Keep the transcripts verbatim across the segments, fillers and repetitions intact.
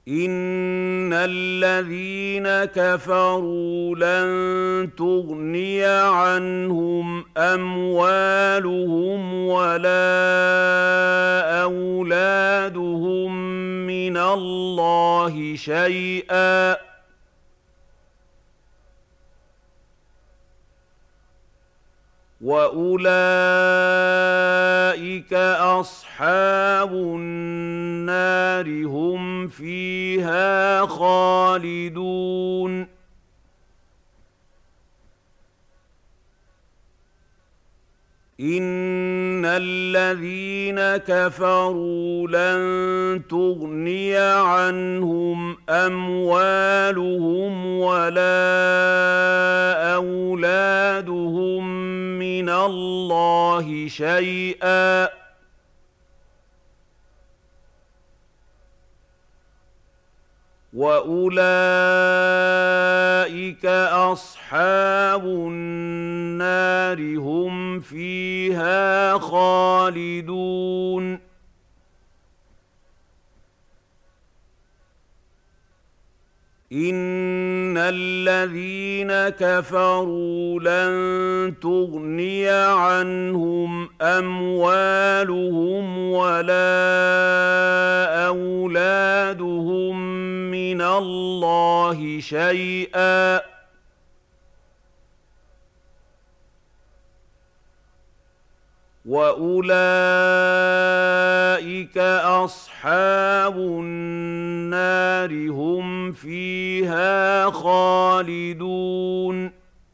إِنَّ الَّذِينَ كَفَرُوا لَن تُغْنِيَ عَنْهُمْ أَمْوَالُهُمْ وَلَا أَوْلَادُهُم مِّنَ اللَّهِ شَيْئًا ۖ وَأُولَٰئِكَ أَصْحَابُ النَّارِ ۖ هُمْ فِيهَا خَالِدُونَ إِنَّ الَّذِينَ كَفَرُوا لَن تُغْنِيَ عَنْهُمْ أَمْوَالُهُمْ وَلَا أَوْلَادُهُم مِّنَ اللَّهِ شَيْئًا ۖ وَأُولَٰئِكَ أَصْحَابُ النَّارِ ۖ هُمْ فِيهَا خَالِدُونَ إِنَّ الَّذِينَ كَفَرُوا لَن تُغْنِيَ عَنْهُمْ أَمْوَالُهُمْ وَلَا أَوْلَادُهُم مِّنَ اللَّهِ شَيْئًا ۖ وَأُولَٰئِكَ أَصْحَابُ النَّارِ ۖ هُمْ فِيهَا خَالِدُونَ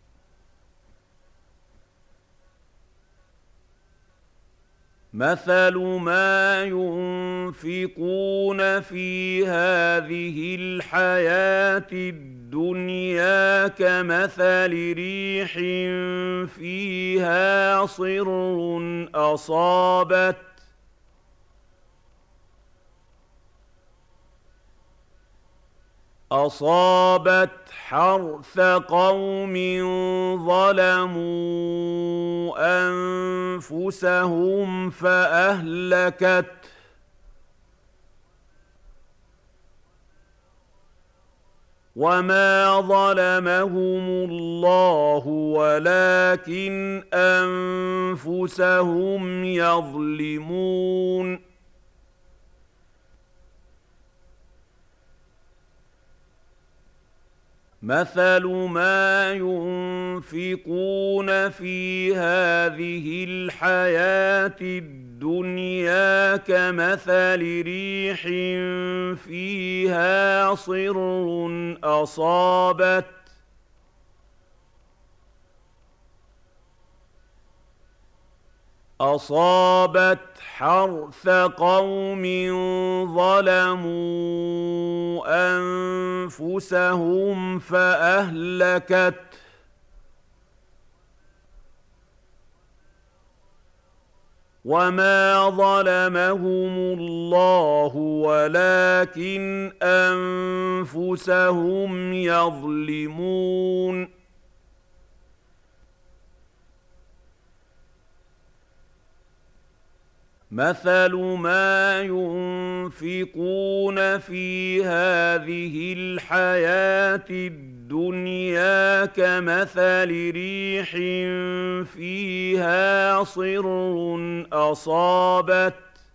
مَثَلُ مَا يُنفِقُونَ فِي هَٰذِهِ الْحَيَاةِ الدُّنْيَا كَمَثَلِ رِيحٍ فِيهَا صِرٌّ أَصَابَتْ أَصَابَتْ حَرْثَ قَوْمٍ ظَلَمُوا أَنفُسَهُمْ فَأَهْلَكَتْهُ ۚ وَمَا ظَلَمَهُمُ اللَّهُ وَلَٰكِنْ أَنفُسَهُمْ يَظْلِمُونَ مَثَلُ مَا يُنفِقُونَ فِي هَٰذِهِ الْحَيَاةِ الدُّنْيَا كَمَثَلِ رِيحٍ فِيهَا صِرٌّ أَصَابَتْ أَصَابَتْ حَرْثَ قَوْمٍ ظَلَمُوا أَنفُسَهُمْ فَأَهْلَكَتْهُ ۚ وَمَا ظَلَمَهُمُ اللَّهُ وَلَٰكِنْ أَنفُسَهُمْ يَظْلِمُونَ مَثَلُ مَا يُنفِقُونَ فِي هَٰذِهِ الْحَيَاةِ الدُّنْيَا كَمَثَلِ رِيحٍ فِيهَا صِرٌّ أَصَابَتْ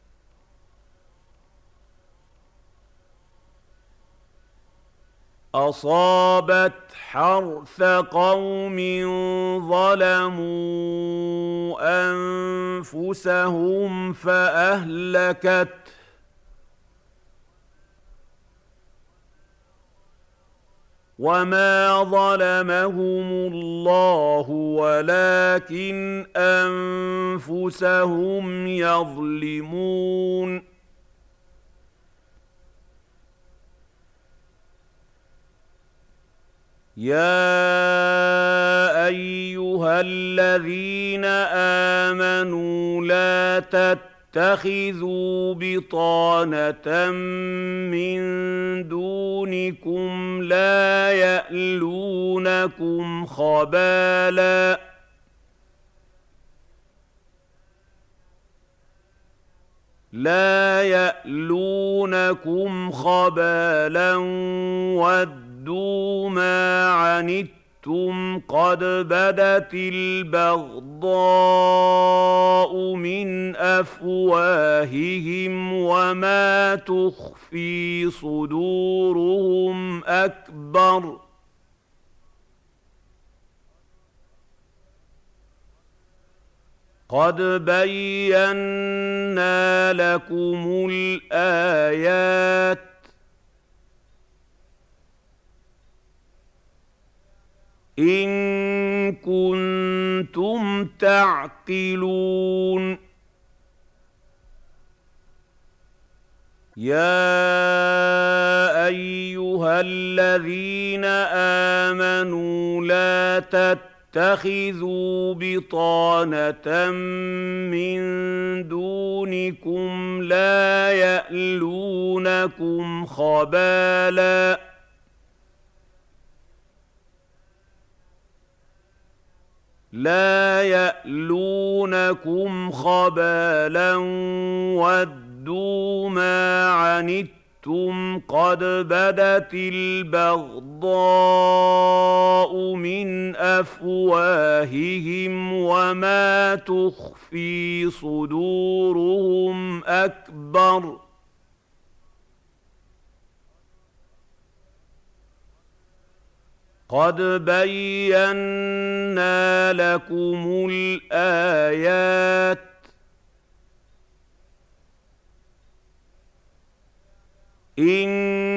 أَصَابَتْ حَرْثَ قَوْمٍ ظَلَمُوا أَنفُسَهُمْ فَأَهْلَكَتْهُ ۚ وَمَا ظَلَمَهُمُ اللَّهُ وَلَٰكِنْ أَنفُسَهُمْ يَظْلِمُونَ يَا أَيُّهَا الَّذِينَ آمَنُوا لَا تَتَّخِذُوا بِطَانَةً مِّن دُونِكُمْ لَا يَأْلُونَكُمْ خَبَالًا لَا يَأْلُونَكُمْ خَبَالًا وَدُّوا مَا عَنِتُّمْ قَدْ بَدَتِ الْبَغْضَاءُ مِنْ أَفْوَاهِهِمْ وَمَا تُخْفِي صُدُورُهُمْ أَكْبَرُ قَدْ بَيَّنَّا لَكُمُ الْآيَاتِ إِن كُنتُمْ تَعْقِلُونَ يَا أَيُّهَا الَّذِينَ آمَنُوا لَا تَتَّخِذُوا بِطَانَةً مِّن دُونِكُمْ لَا يَأْلُونَكُمْ خَبَالًا لَا يَأْلُونَكُمْ خَبَالًا وَدُّوا مَا عَنِتُّمْ قَدْ بَدَتِ الْبَغْضَاءُ مِنْ أَفْوَاهِهِمْ وَمَا تُخْفِي صُدُورُهُمْ أَكْبَرُ قَدْ بَيَّنَّا لَكُمُ الْآيَاتِ إِن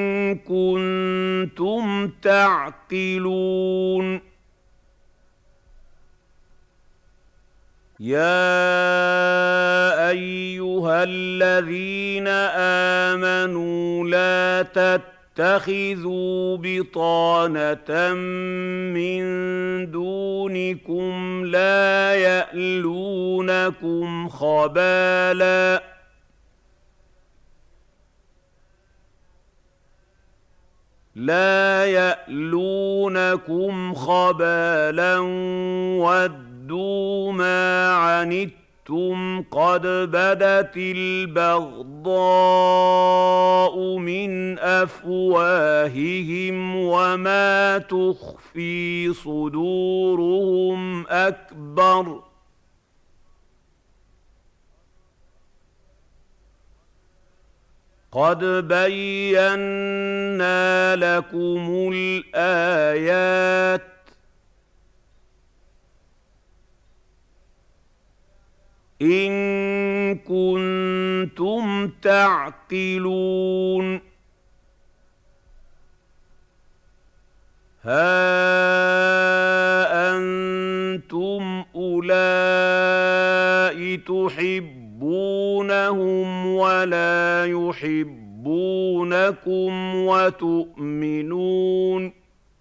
كُنتُمْ تَعْقِلُونَ يَا أَيُّهَا الَّذِينَ آمَنُوا لَا تَتَّخِذُوا بِطَانَةً مِّن دُونِكُمْ لَا يَأْلُونَكُمْ خَبَالًا لَا يَأْلُونَكُمْ خَبَالًا وَدُّوا مَا عَنِتُّمْ قَدْ بَدَتِ الْبَغْضَاءُ مِنْ أَفْوَاهِهِمْ وَمَا تُخْفِي صُدُورُهُمْ أَكْبَرُ قَدْ بَيَّنَّا لَكُمُ الْآيَاتِ إِن كُنتُمْ تَعْقِلُونَ هَا أَنتُمْ أُولَاءِ تُحِبُّونَهُمْ وَلَا يُحِبُّونَكُمْ وَتُؤْمِنُونَ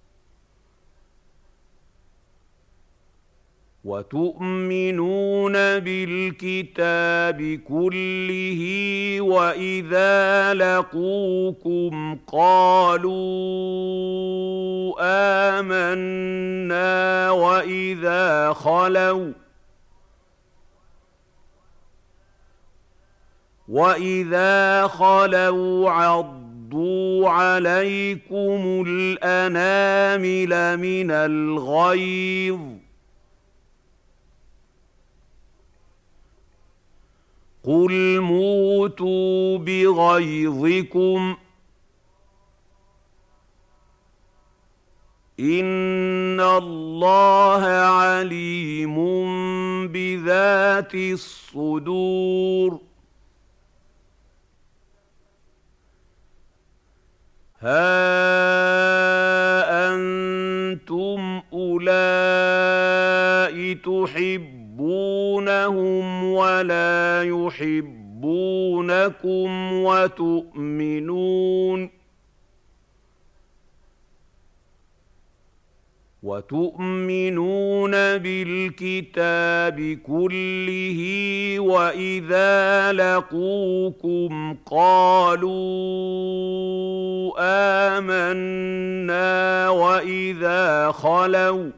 وَتُؤْمِنُونَ بِالْكِتَابِ كُلِّهِ وَإِذَا لَقُوكُمْ قَالُوا آمَنَّا وَإِذَا خَلَوْا وَإِذَا خَلَوْا عَضُّوا عَلَيْكُمُ الْأَنَامِلَ مِنَ الْغَيْظِ قُلْ مُوتُوا بِغَيْظِكُمْ إِنَّ اللَّهَ عَلِيمٌ بِذَاتِ الصُّدُورِ هَا أَنتُمْ أُولَاءِ تُحِبُّونَهُمْ وَلَا يُحِبُّونَكُمْ وَتُؤْمِنُونَ وَتُؤْمِنُونَ بِالْكِتَابِ كُلِّهِ وَإِذَا لَقُوكُمْ قَالُوا آمَنَّا وَإِذَا خَلَوْا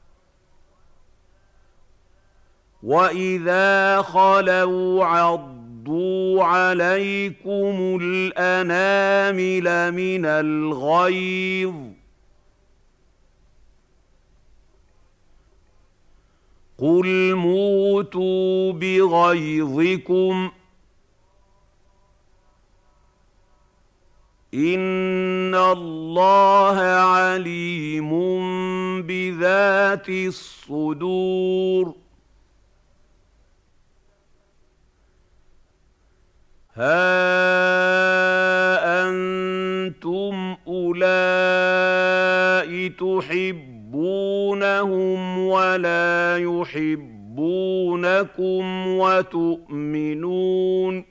وَإِذَا خَلَوْا عَضُّوا عَضُّوا عَلَيْكُمُ الْأَنَامِلَ مِنَ الْغَيْظِ ۚ قُلْ مُوتُوا بِغَيْظِكُمْ ۗ إِنَّ اللَّهَ عَلِيمٌ بِذَاتِ الصُّدُورِ. هَا أَنتُمْ أُولَاءِ تُحِبُّونَهُمْ وَلَا يُحِبُّونَكُمْ وَتُؤْمِنُونَ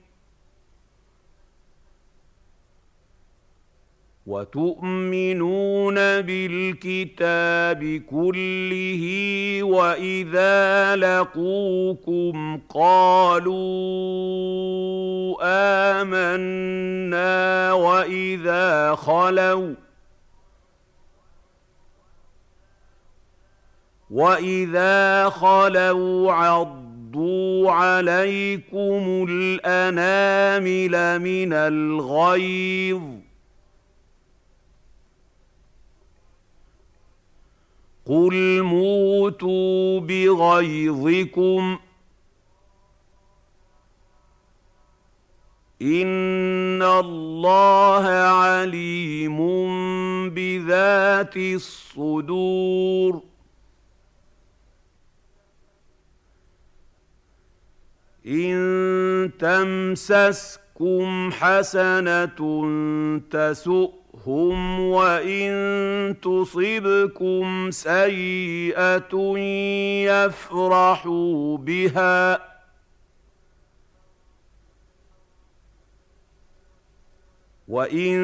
وَتُؤْمِنُونَ بِالْكِتَابِ كُلِّهِ وَإِذَا لَقُوكُمْ قَالُوا آمَنَّا وَإِذَا خَلَوْا وَإِذَا خَلَوْا عَضُّوا عَلَيْكُمُ الْأَنَامِلَ مِنَ الْغَيْظِ ۚ قُلْ مُوتُوا بِغَيْظِكُمْ ۗ إِنَّ اللَّهَ عَلِيمٌ بِذَاتِ الصُّدُورِ. إِن تَمْسَسْكُمْ حَسَنَةٌ تَسُؤْهُمْ وَإِن تُصِبْكُمْ سَيِّئَةٌ يَفْرَحُوا بِهَا ۖ وَإِن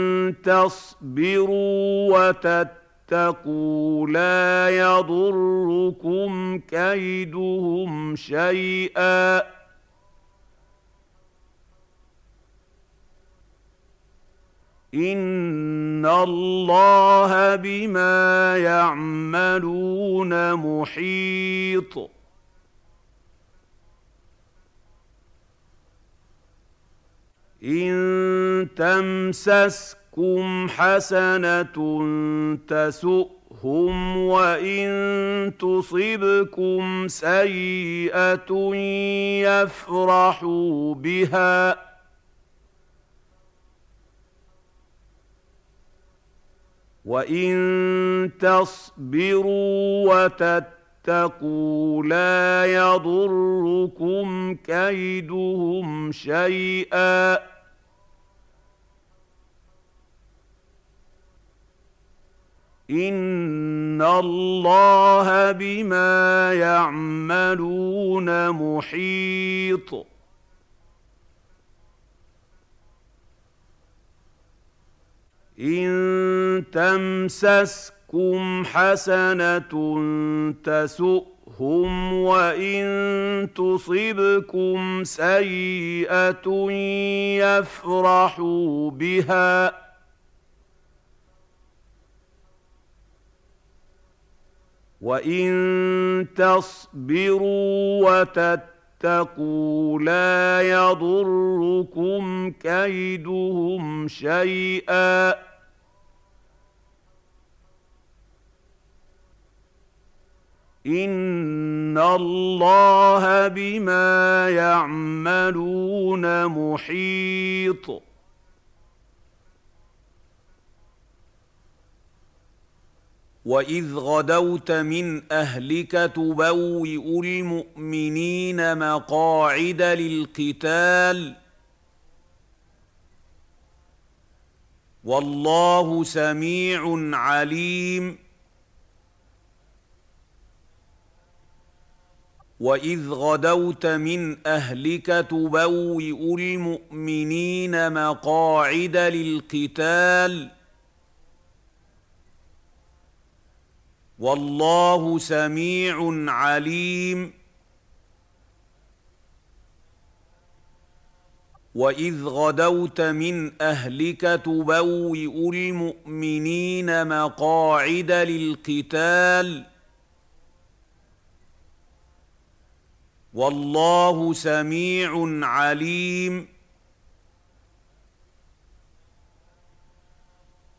تَصْبِرُوا وَتَتَّقُوا لَا يَضُرُّكُمْ كَيْدُهُمْ شَيْئًا ۗ إِنَّ اللَّهَ بِمَا يَعْمَلُونَ مُحِيطٌ. إِن تَمْسَسْكُمْ حَسَنَةٌ تَسُؤْهُمْ وَإِن تُصِبْكُمْ سَيِّئَةٌ يَفْرَحُوا بِهَا ۖ وَإِن تَصْبِرُوا وَتَتَّقُوا لَا يَضُرُّكُمْ كَيْدُهُمْ شَيْئًا ۗ إِنَّ اللَّهَ بِمَا يَعْمَلُونَ مُحِيطٌ. إِن تَمْسَسْكُمْ حَسَنَةٌ تَسُؤْهُمْ وَإِن تُصِبْكُمْ سَيِّئَةٌ يَفْرَحُوا بِهَا ۖ وَإِن تَصْبِرُوا وَتَتَّقُوا لَا يَضُرُّكُمْ كَيْدُهُمْ شَيْئًا ۗ إِنَّ اللَّهَ بِمَا يَعْمَلُونَ مُحِيطٌ. وَإِذْ غَدَوْتَ مِنْ أَهْلِكَ تُبَوِّئُ الْمُؤْمِنِينَ مَقَاعِدَ لِلْقِتَالِ ۗ وَاللَّهُ سَمِيعٌ عَلِيمٌ. وَإِذْ غَدَوْتَ مِنْ أَهْلِكَ تُبَوِّئُ الْمُؤْمِنِينَ مَقَاعِدَ لِلْقِتَالِ ۗ وَاللَّهُ سَمِيعٌ عَلِيمٌ. وَإِذْ غَدَوْتَ مِنْ أَهْلِكَ تُبَوِّئُ الْمُؤْمِنِينَ مَقَاعِدَ لِلْقِتَالِ ۗ والله سميع عليم